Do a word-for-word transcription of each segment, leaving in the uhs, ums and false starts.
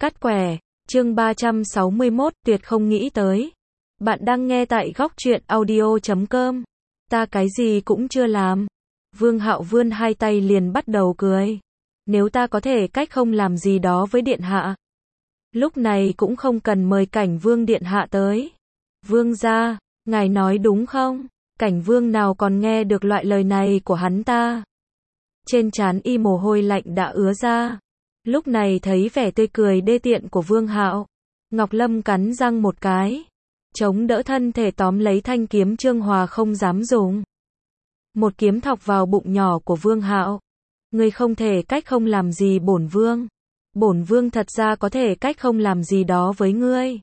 Cắt quẻ, chương ba trăm sáu mươi mốt, tuyệt không nghĩ tới. Bạn đang nghe tại góc truyện audio chấm com. Ta cái gì cũng chưa làm. Vương Hạo vươn hai tay liền bắt đầu cười. Nếu ta có thể cách không làm gì đó với điện hạ, lúc này cũng không cần mời Cảnh Vương điện hạ tới. Vương gia, ngài nói đúng không? Cảnh Vương nào còn nghe được loại lời này của hắn ta. Trên trán y mồ hôi lạnh đã ứa ra. Lúc này thấy vẻ tươi cười đê tiện của Vương Hạo, Ngọc Lâm cắn răng một cái, chống đỡ thân thể tóm lấy thanh kiếm Trương Hòa không dám dùng. Một kiếm thọc vào bụng nhỏ của Vương Hạo. Ngươi không thể cách không làm gì bổn vương. Bổn vương thật ra có thể cách không làm gì đó với ngươi.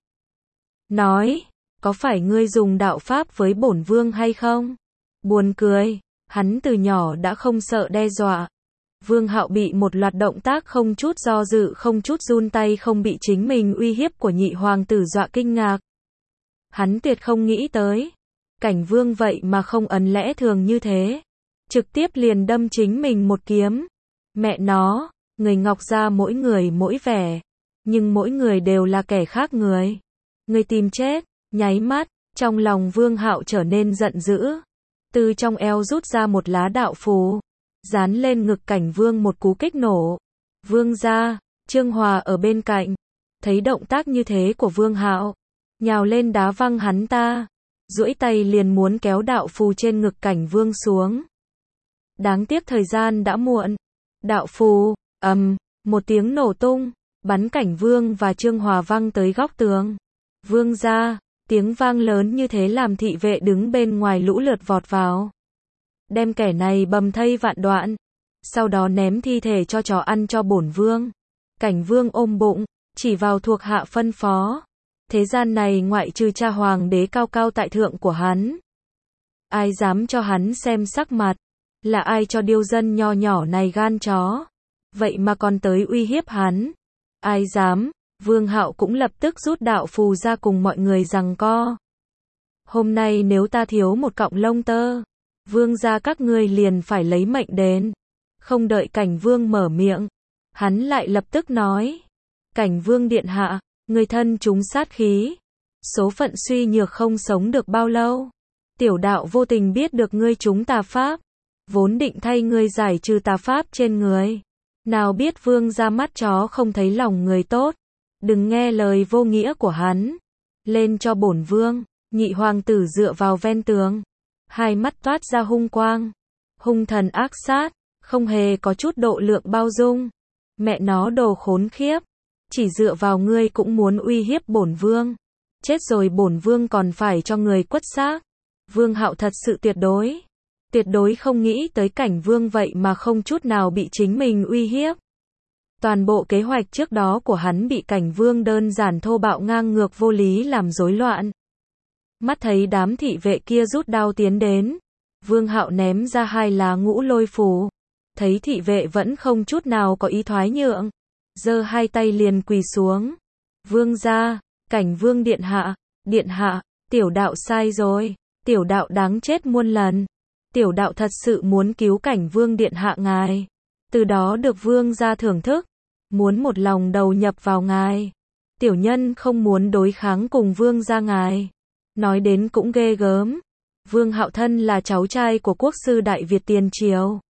Nói, có phải ngươi dùng đạo pháp với bổn vương hay không? Buồn cười, hắn từ nhỏ đã không sợ đe dọa. Vương Hạo bị một loạt động tác không chút do dự, không chút run tay, không bị chính mình uy hiếp của nhị hoàng tử dọa kinh ngạc. Hắn tuyệt không nghĩ tới, Cảnh Vương vậy mà không ấn lẽ thường như thế, trực tiếp liền đâm chính mình một kiếm. Mẹ nó, người Ngọc gia mỗi người mỗi vẻ, nhưng mỗi người đều là kẻ khác người. Người tìm chết, nháy mắt, trong lòng Vương Hạo trở nên giận dữ. Từ trong eo rút ra một lá đạo phù, dán lên ngực Cảnh Vương một cú kích nổ. Vương gia, Trương Hòa ở bên cạnh, thấy động tác như thế của Vương Hạo, nhào lên đá văng hắn ta, duỗi tay liền muốn kéo đạo phù trên ngực Cảnh Vương xuống. Đáng tiếc thời gian đã muộn. Đạo phù, ầm, một tiếng nổ tung, bắn Cảnh Vương và Trương Hòa văng tới góc tường. Vương gia, tiếng vang lớn như thế làm thị vệ đứng bên ngoài lũ lượt vọt vào, đem kẻ này bầm thây vạn đoạn, sau đó ném thi thể cho chó ăn cho bổn vương. Cảnh Vương ôm bụng, chỉ vào thuộc hạ phân phó. Thế gian này ngoại trừ cha hoàng đế cao cao tại thượng của hắn, ai dám cho hắn xem sắc mặt? Là ai cho điêu dân nho nhỏ này gan chó? Vậy mà còn tới uy hiếp hắn? Ai dám? Vương Hạo cũng lập tức rút đạo phù ra cùng mọi người giằng co. Hôm nay nếu ta thiếu một cọng lông tơ, vương gia các ngươi liền phải lấy mệnh đến. Không đợi Cảnh Vương mở miệng, hắn lại lập tức nói. Cảnh Vương điện hạ, người thân chúng sát khí, số phận suy nhược không sống được bao lâu. Tiểu đạo vô tình biết được ngươi trúng tà pháp, vốn định thay ngươi giải trừ tà pháp trên người. Nào biết vương ra mắt chó không thấy lòng người tốt. Đừng nghe lời vô nghĩa của hắn. Lên cho bổn vương. Nhị hoàng tử dựa vào ven tường, hai mắt toát ra hung quang, hung thần ác sát, không hề có chút độ lượng bao dung. Mẹ nó đồ khốn khiếp, chỉ dựa vào ngươi cũng muốn uy hiếp bổn vương. Chết rồi bổn vương còn phải cho người quất xác. Vương Hạo thật sự tuyệt đối, tuyệt đối không nghĩ tới Cảnh Vương vậy mà không chút nào bị chính mình uy hiếp. Toàn bộ kế hoạch trước đó của hắn bị Cảnh Vương đơn giản thô bạo ngang ngược vô lý làm rối loạn. Mắt thấy đám thị vệ kia rút đao tiến đến, Vương Hạo ném ra hai lá ngũ lôi phù. Thấy thị vệ vẫn không chút nào có ý thoái nhượng, giơ hai tay liền quỳ xuống. Vương gia, Cảnh Vương điện hạ, điện hạ, tiểu đạo sai rồi, tiểu đạo đáng chết muôn lần. Tiểu đạo thật sự muốn cứu Cảnh Vương điện hạ ngài, từ đó được vương gia thưởng thức, muốn một lòng đầu nhập vào ngài. Tiểu nhân không muốn đối kháng cùng vương gia ngài. Nói đến cũng ghê gớm. Vương Hạo thân là cháu trai của quốc sư Đại Việt tiền triều,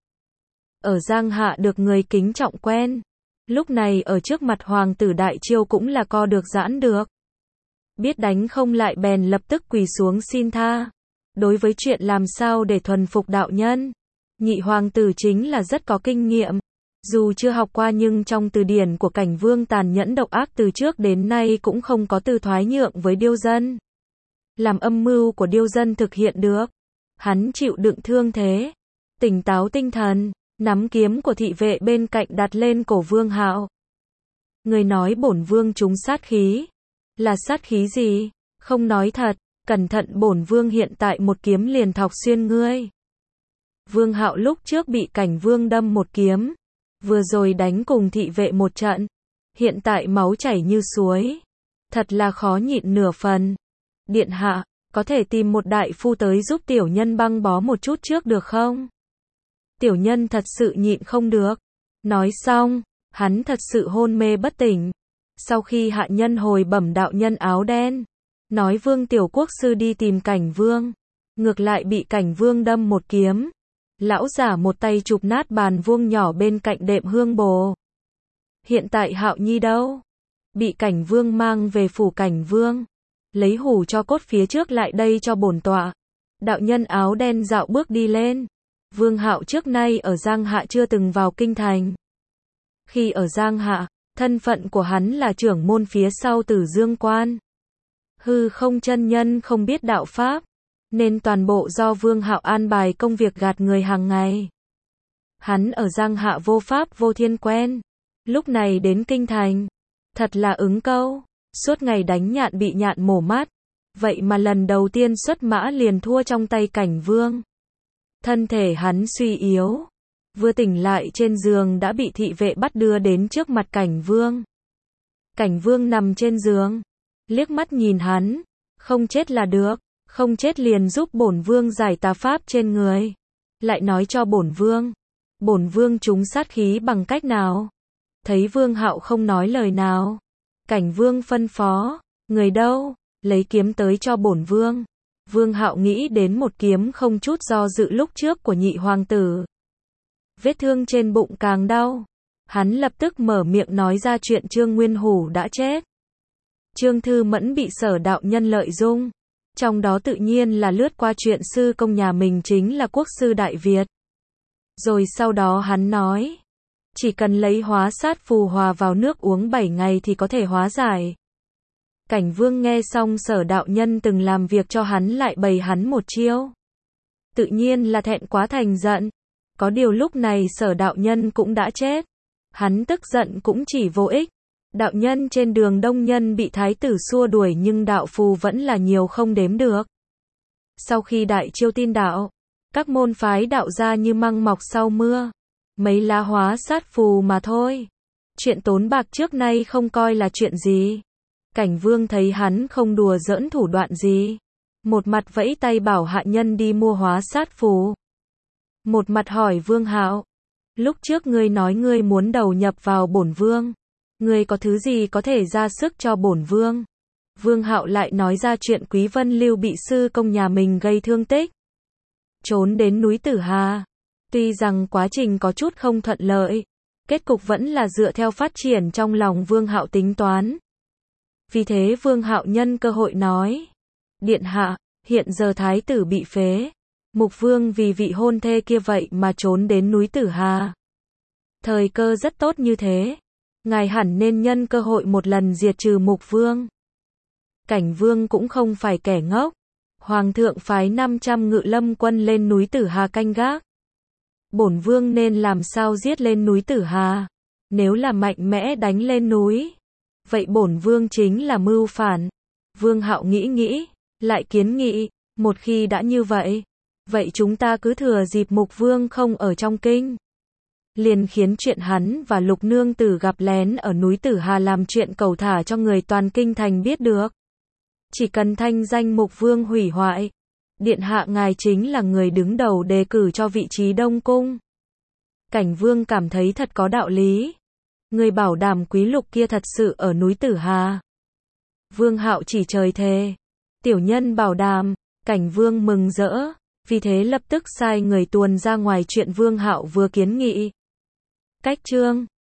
ở Giang Hạ được người kính trọng quen, lúc này ở trước mặt hoàng tử Đại Chiêu cũng là co được giãn được. Biết đánh không lại bèn lập tức quỳ xuống xin tha. Đối với chuyện làm sao để thuần phục đạo nhân, nhị hoàng tử chính là rất có kinh nghiệm. Dù chưa học qua nhưng trong từ điển của Cảnh Vương tàn nhẫn độc ác từ trước đến nay cũng không có từ thoái nhượng với điêu dân. Làm âm mưu của điêu dân thực hiện được, hắn chịu đựng thương thế, tỉnh táo tinh thần, nắm kiếm của thị vệ bên cạnh đặt lên cổ Vương Hạo. Người nói bổn vương trúng sát khí, là sát khí gì? Không nói thật, cẩn thận bổn vương hiện tại một kiếm liền thọc xuyên ngươi. Vương Hạo lúc trước bị Cảnh Vương đâm một kiếm, vừa rồi đánh cùng thị vệ một trận, hiện tại máu chảy như suối, thật là khó nhịn nửa phần. Điện hạ, có thể tìm một đại phu tới giúp tiểu nhân băng bó một chút trước được không? Tiểu nhân thật sự nhịn không được. Nói xong, hắn thật sự hôn mê bất tỉnh. Sau khi hạ nhân hồi bẩm đạo nhân áo đen, nói Vương Tiểu Quốc sư đi tìm Cảnh Vương, ngược lại bị Cảnh Vương đâm một kiếm. Lão giả một tay chụp nát bàn vuông nhỏ bên cạnh đệm hương bồ. Hiện tại Hạo Nhi đâu? Bị Cảnh Vương mang về phủ Cảnh Vương. Lấy hủ cho cốt phía trước lại đây cho bổn tọa. Đạo nhân áo đen dạo bước đi lên. Vương Hạo trước nay ở Giang Hạ chưa từng vào kinh thành. Khi ở Giang Hạ, thân phận của hắn là trưởng môn phía sau Tử Dương Quan. Hư Không chân nhân không biết đạo pháp, nên toàn bộ do Vương Hạo an bài công việc gạt người hàng ngày. Hắn ở Giang Hạ vô pháp vô thiên quen, lúc này đến kinh thành, thật là ứng câu, suốt ngày đánh nhạn bị nhạn mổ mắt, vậy mà lần đầu tiên xuất mã liền thua trong tay Cảnh Vương. Thân thể hắn suy yếu, vừa tỉnh lại trên giường đã bị thị vệ bắt đưa đến trước mặt Cảnh Vương. Cảnh Vương nằm trên giường, liếc mắt nhìn hắn, không chết là được, không chết liền giúp bổn vương giải tà pháp trên người. Lại nói cho bổn vương, bổn vương trúng sát khí bằng cách nào? Thấy Vương Hạo không nói lời nào, Cảnh Vương phân phó, người đâu, lấy kiếm tới cho bổn vương. Vương Hạo nghĩ đến một kiếm không chút do dự lúc trước của nhị hoàng tử. Vết thương trên bụng càng đau, hắn lập tức mở miệng nói ra chuyện Trương Nguyên Hủ đã chết. Trương Thư Mẫn bị Sở đạo nhân lợi dụng, trong đó tự nhiên là lướt qua chuyện sư công nhà mình chính là quốc sư Đại Việt. Rồi sau đó hắn nói, chỉ cần lấy hóa sát phù hòa vào nước uống bảy ngày thì có thể hóa giải. Cảnh Vương nghe xong Sở đạo nhân từng làm việc cho hắn lại bày hắn một chiêu. Tự nhiên là thẹn quá thành giận. Có điều lúc này Sở đạo nhân cũng đã chết. Hắn tức giận cũng chỉ vô ích. Đạo nhân trên đường Đông Nhân bị thái tử xua đuổi nhưng đạo phù vẫn là nhiều không đếm được. Sau khi đại chiêu tin đạo, các môn phái đạo gia như măng mọc sau mưa. Mấy lá hóa sát phù mà thôi. Chuyện tốn bạc trước nay không coi là chuyện gì. Cảnh Vương thấy hắn không đùa giỡn thủ đoạn gì. Một mặt vẫy tay bảo hạ nhân đi mua hóa sát phù. Một mặt hỏi Vương Hạo, lúc trước ngươi nói ngươi muốn đầu nhập vào bổn vương. Ngươi có thứ gì có thể ra sức cho bổn vương? Vương Hạo lại nói ra chuyện Quý Vân Lưu bị sư công nhà mình gây thương tích. Trốn đến núi Tử Hà. Tuy rằng quá trình có chút không thuận lợi, kết cục vẫn là dựa theo phát triển trong lòng Vương Hạo tính toán. Vì thế Vương Hạo nhân cơ hội nói, điện hạ, hiện giờ thái tử bị phế. Mục Vương vì vị hôn thê kia vậy mà trốn đến núi Tử Hà. Thời cơ rất tốt như thế. Ngài hẳn nên nhân cơ hội một lần diệt trừ Mục Vương. Cảnh Vương cũng không phải kẻ ngốc. Hoàng thượng phái năm trăm ngự lâm quân lên núi Tử Hà canh gác. Bổn Vương nên làm sao giết lên núi Tử Hà? Nếu là mạnh mẽ đánh lên núi, vậy bổn Vương chính là mưu phản. Vương Hạo nghĩ nghĩ, lại kiến nghị, một khi đã như vậy, vậy chúng ta cứ thừa dịp Mục Vương không ở trong kinh, liền khiến chuyện hắn và Lục Nương Tử gặp lén ở núi Tử Hà làm chuyện cầu thả cho người toàn kinh thành biết được. Chỉ cần thanh danh Mục Vương hủy hoại, điện hạ ngài chính là người đứng đầu đề cử cho vị trí Đông Cung. Cảnh Vương cảm thấy thật có đạo lý. Người bảo đảm quý lục kia thật sự ở núi Tử Hà. Vương Hạo chỉ trời thề. Tiểu nhân bảo đảm. Cảnh Vương mừng rỡ. Vì thế lập tức sai người tuồn ra ngoài chuyện Vương Hạo vừa kiến nghị. Cách chương